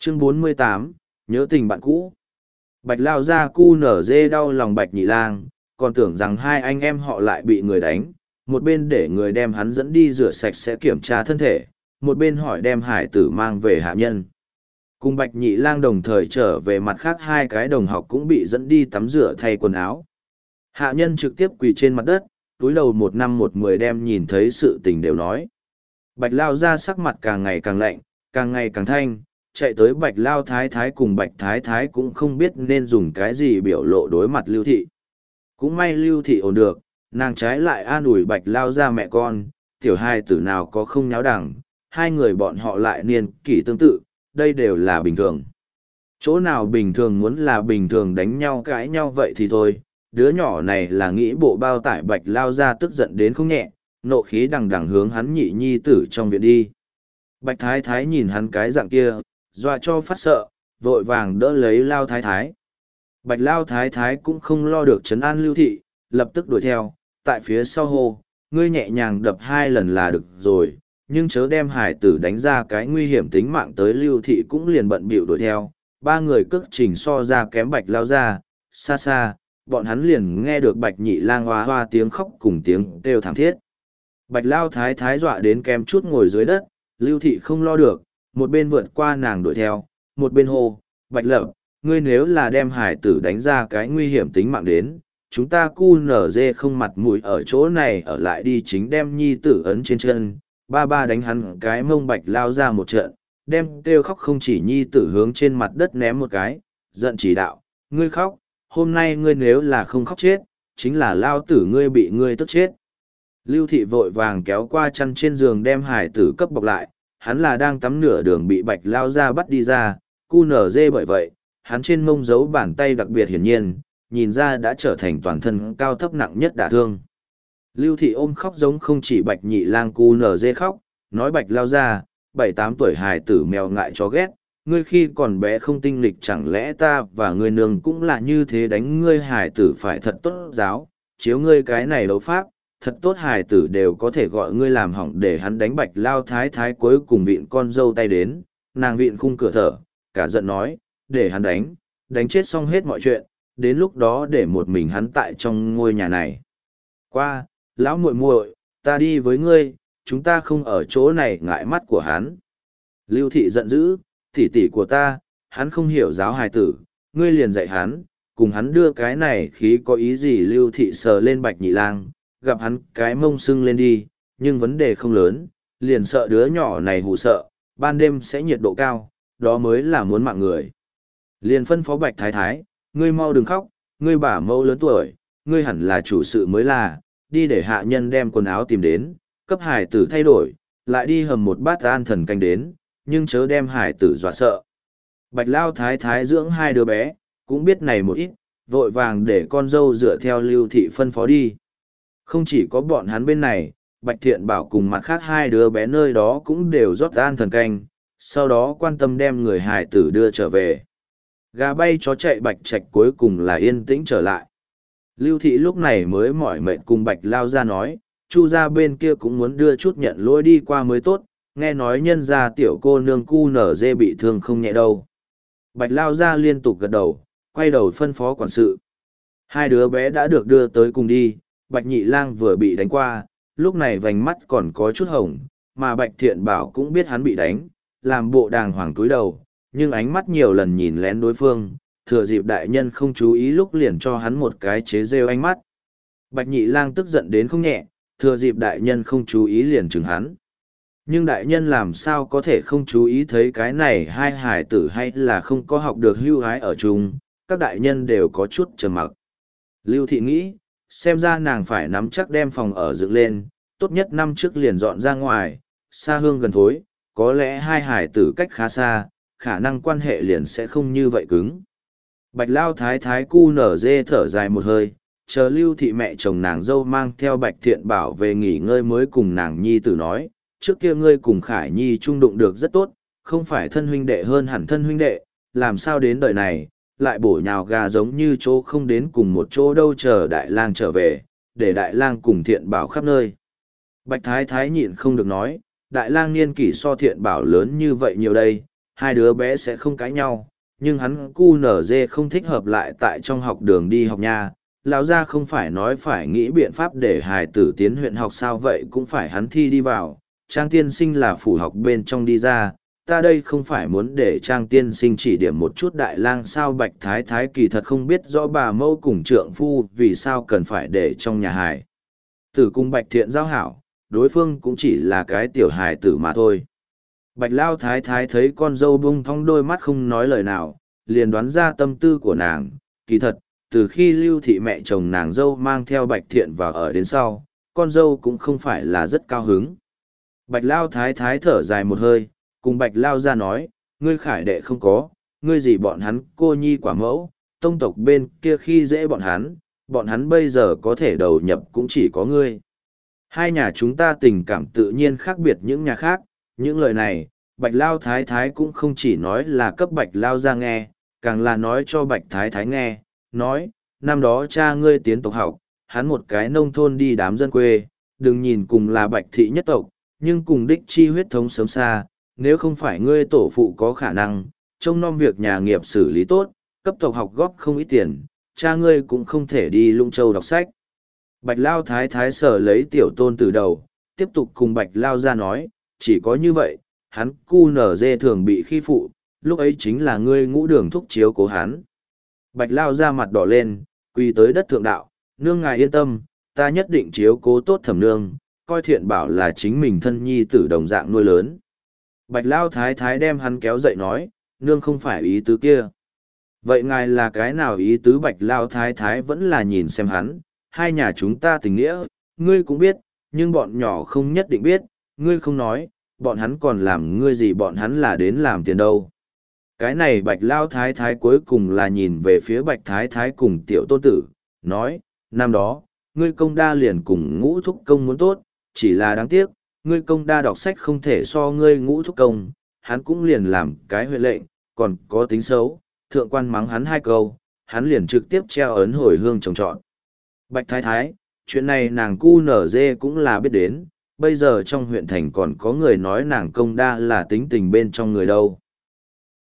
Chương 48, nhớ tình bạn cũ. Bạch lao ra cu nở dê đau lòng Bạch Nhị Lang, còn tưởng rằng hai anh em họ lại bị người đánh, một bên để người đem hắn dẫn đi rửa sạch sẽ kiểm tra thân thể, một bên hỏi đem hải tử mang về hạ nhân. Cùng Bạch Nhị Lang đồng thời trở về mặt khác hai cái đồng học cũng bị dẫn đi tắm rửa thay quần áo. Hạ nhân trực tiếp quỳ trên mặt đất, túi đầu 1 năm 1 10 đem nhìn thấy sự tình đều nói. Bạch lao ra sắc mặt càng ngày càng lạnh, càng ngày càng thanh, chạy tới Bạch lao thái thái cùng Bạch thái thái cũng không biết nên dùng cái gì biểu lộ đối mặt Lưu Thị. Cũng may Lưu Thị ổn được, nàng trái lại an ủi Bạch lao ra mẹ con, tiểu hai tử nào có không nháo đẳng, hai người bọn họ lại niên kỷ tương tự, đây đều là bình thường. Chỗ nào bình thường muốn là bình thường đánh nhau cãi nhau vậy thì thôi, đứa nhỏ này là nghĩ bộ bao tải Bạch lao ra tức giận đến không nhẹ, nộ khí đằng đằng hướng hắn nhị nhi tử trong viện đi. Bạch thái thái nhìn hắn cái dạng kia, dọa cho phát sợ, vội vàng đỡ lấy lao thái thái. Bạch lao thái thái cũng không lo được trấn an Lưu Thị, lập tức đuổi theo, tại phía sau hô, ngươi nhẹ nhàng đập 2 lần là được rồi, nhưng chớ đem hải tử đánh ra cái nguy hiểm tính mạng tới. Lưu Thị cũng liền bận bịu đuổi theo, 3 người cước trình so ra kém Bạch lao ra, xa xa, bọn hắn liền nghe được Bạch Nhị Lang hoa hoa tiếng khóc cùng tiếng kêu thảm thiết. Bạch lao thái thái dọa đến kém chút ngồi dưới đất, Lưu Thị không lo được, một bên vượt qua nàng đuổi theo, một bên hô, Bạch Lập, ngươi nếu là đem hải tử đánh ra cái nguy hiểm tính mạng đến, chúng ta cu nở dê không mặt mũi ở chỗ này ở lại đi, chính đem nhi tử ấn trên chân, ba ba đánh hắn cái mông. Bạch lao ra một trận, đem kêu khóc không chỉ nhi tử hướng trên mặt đất ném một cái, giận chỉ đạo, ngươi khóc, hôm nay ngươi nếu là không khóc chết, chính là lao tử ngươi bị ngươi tức chết. Lưu Thị vội vàng kéo qua chăn trên giường đem hải tử cấp bọc lại, hắn là đang tắm nửa đường bị Bạch lao ra bắt đi ra, cu nở dê bởi vậy, hắn trên mông giấu bàn tay đặc biệt hiển nhiên, nhìn ra đã trở thành toàn thân cao thấp nặng nhất đả thương. Lưu Thị ôm khóc giống không chỉ Bạch Nhị Lang cu nở dê khóc, nói Bạch lao ra, 7-8 tuổi hài tử mèo ngại chó ghét, ngươi khi còn bé không tinh lịch, chẳng lẽ ta và ngươi nương cũng là như thế đánh ngươi hài tử phải thật tốt giáo, chiếu ngươi cái này đấu pháp, thật tốt hài tử đều có thể gọi ngươi làm hỏng. Để hắn đánh Bạch lao thái thái cuối cùng vịn con dâu tay đến, nàng vịn khung cửa thở, cả giận nói, để hắn đánh chết xong hết mọi chuyện, đến lúc đó để một mình hắn tại trong ngôi nhà này. Qua, lão muội muội, ta đi với ngươi, chúng ta không ở chỗ này ngại mắt của hắn. Lưu Thị giận dữ, tỷ tỷ của ta, hắn không hiểu giáo hài tử, ngươi liền dạy hắn, cùng hắn đưa cái này khí có ý gì. Lưu Thị sờ lên Bạch Nhị Lang, gặp hắn cái mông sưng lên đi, nhưng vấn đề không lớn, liền sợ đứa nhỏ này hù sợ, ban đêm sẽ nhiệt độ cao, đó mới là muốn mạng người. Liền phân phó Bạch thái thái, ngươi mau đừng khóc, ngươi bả mẫu lớn tuổi, ngươi hẳn là chủ sự mới là, đi để hạ nhân đem quần áo tìm đến, cấp hải tử thay đổi, lại đi hầm một bát an thần canh đến, nhưng chớ đem hải tử dọa sợ. Bạch lao thái thái dưỡng 2 đứa bé, cũng biết này một ít, vội vàng để con dâu dựa theo Lưu Thị phân phó đi. Không chỉ có bọn hắn bên này, Bạch Thiện Bảo cùng mặt khác 2 đứa bé nơi đó cũng đều rót an thần canh, sau đó quan tâm đem người hài tử đưa trở về. Gà bay chó chạy Bạch Trạch cuối cùng là yên tĩnh trở lại. Lưu Thị lúc này mới mỏi mệt cùng Bạch lao ra nói, Chu gia bên kia cũng muốn đưa chút nhận lỗi đi qua mới tốt, nghe nói nhân gia tiểu cô nương cu nở dê bị thương không nhẹ đâu. Bạch lao ra liên tục gật đầu, quay đầu phân phó quản sự. 2 đứa bé đã được đưa tới cùng đi, Bạch Nhị Lang vừa bị đánh qua, lúc này vành mắt còn có chút hồng, mà Bạch Thiện Bảo cũng biết hắn bị đánh, làm bộ đàng hoàng cúi đầu, nhưng ánh mắt nhiều lần nhìn lén đối phương, thừa dịp đại nhân không chú ý lúc liền cho hắn một cái chế rêu ánh mắt. Bạch Nhị Lang tức giận đến không nhẹ, thừa dịp đại nhân không chú ý liền chừng hắn. Nhưng đại nhân làm sao có thể không chú ý thấy cái này hai hài tử hay là không có học được hưu hái ở chung, các đại nhân đều có chút trầm mặc. Lưu Thị nghĩ, xem ra nàng phải nắm chắc đem phòng ở dựng lên, tốt nhất năm trước liền dọn ra ngoài, xa hương gần thối, có lẽ hai hài tử cách khá xa, khả năng quan hệ liền sẽ không như vậy cứng. Bạch lao thái thái cu nở dê thở dài một hơi, chờ Lưu Thị mẹ chồng nàng dâu mang theo Bạch Thiện Bảo về nghỉ ngơi mới cùng nàng nhi tử nói, trước kia ngươi cùng Khải Nhi trung đụng được rất tốt, không phải thân huynh đệ hơn hẳn thân huynh đệ, làm sao đến đời này, lại bổ nhào gà giống như chỗ không đến cùng một chỗ đâu, chờ Đại Lang trở về, để Đại Lang cùng Thiện Bảo khắp nơi. Bạch Thái Thái nhịn không được nói, Đại Lang niên kỷ so Thiện Bảo lớn như vậy nhiều đây, hai đứa bé sẽ không cãi nhau, nhưng hắn cu nở dê không thích hợp lại tại trong học đường đi học nha. Lão gia không phải nói phải nghĩ biện pháp để hài tử tiến huyện học sao, vậy cũng phải hắn thi đi vào. Trang tiên sinh là phủ học bên trong đi ra, ta đây không phải muốn để Trang tiên sinh chỉ điểm một chút đại lang sao. Bạch Thái Thái kỳ thật không biết rõ bà mẫu cùng trượng phu vì sao cần phải để trong nhà hài tử cùng Bạch Thiện giao hảo, đối phương cũng chỉ là cái tiểu hài tử mà thôi. Bạch Lao Thái Thái thấy con dâu bung thong đôi mắt không nói lời nào, liền đoán ra tâm tư của nàng. Kỳ thật, từ khi Lưu Thị mẹ chồng nàng dâu mang theo Bạch Thiện vào ở đến sau, con dâu cũng không phải là rất cao hứng. Bạch Lao Thái Thái thở dài một hơi, cùng Bạch Lao ra nói, ngươi khải đệ không có, ngươi gì bọn hắn cô nhi quả mẫu, tông tộc bên kia khi dễ bọn hắn bây giờ có thể đầu nhập cũng chỉ có ngươi. Hai nhà chúng ta tình cảm tự nhiên khác biệt những nhà khác, những lời này, Bạch Lao Thái Thái cũng không chỉ nói là cấp Bạch Lao ra nghe, càng là nói cho Bạch Thái Thái nghe, nói, năm đó cha ngươi tiến tộc học, hắn một cái nông thôn đi đám dân quê, đừng nhìn cùng là Bạch thị nhất tộc, nhưng cùng đích chi huyết thống sớm xa, nếu không phải ngươi tổ phụ có khả năng, trông nom việc nhà nghiệp xử lý tốt, cấp tộc học góp không ít tiền, cha ngươi cũng không thể đi Lũng Châu đọc sách. Bạch Lao Thái Thái sở lấy tiểu tôn từ đầu, tiếp tục cùng Bạch Lao ra nói, chỉ có như vậy, hắn cu nở dê thường bị khi phụ, lúc ấy chính là ngươi ngũ đường thúc chiếu cố hắn. Bạch Lao ra mặt đỏ lên, quỳ tới đất thượng đạo, nương ngài yên tâm, ta nhất định chiếu cố tốt Thẩm nương, coi Thiện Bảo là chính mình thân nhi tử đồng dạng nuôi lớn. Bạch Lao Thái Thái đem hắn kéo dậy nói, nương không phải ý tứ kia. Vậy ngài là cái nào ý tứ? Bạch Lao Thái Thái vẫn là nhìn xem hắn, hai nhà chúng ta tình nghĩa, ngươi cũng biết, nhưng bọn nhỏ không nhất định biết, ngươi không nói, bọn hắn còn làm ngươi gì, bọn hắn là đến làm tiền đâu. Cái này Bạch Lao Thái Thái cuối cùng là nhìn về phía Bạch Thái Thái cùng tiểu tôn tử, nói, năm đó, ngươi công đa liền cùng ngũ thúc công muốn tốt, chỉ là đáng tiếc, ngươi công đa đọc sách không thể so ngươi ngũ thúc công, hắn cũng liền làm cái huệ lệnh, còn có tính xấu, thượng quan mắng hắn hai câu, hắn liền trực tiếp treo ấn hồi hương trồng trọt. Bạch Thái Thái, chuyện này nàng cu nở dê cũng là biết đến, bây giờ trong huyện thành còn có người nói nàng công đa là tính tình bên trong người đâu.